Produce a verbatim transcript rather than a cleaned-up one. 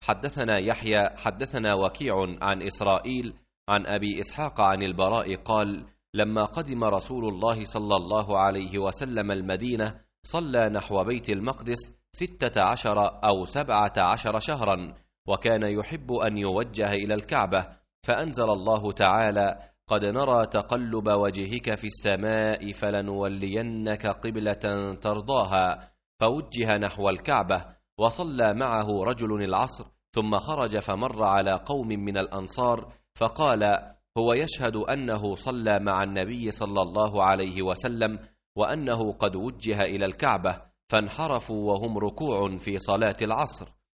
حدثنا يحيى حدثنا وكيع عن إسرائيل عن أبي إسحاق عن البراء قال: لما قدم رسول الله صلى الله عليه وسلم المدينة صلى نحو بيت المقدس ستة عشر أو سبعة عشر شهرا، وكان يحب أن يوجه إلى الكعبة، فأنزل الله تعالى: قد نرى تقلب وجهك في السماء فلنولينك قبلة ترضاها، فوجه نحو الكعبة، وصلى معه رجل العصر، ثم خرج فمر على قوم من الأنصار فقال: هو يشهد أنه صلى مع النبي صلى الله عليه وسلم وأنه قد وجه إلى الكعبة، فانحرفوا وهم ركوع في صلاة العصر.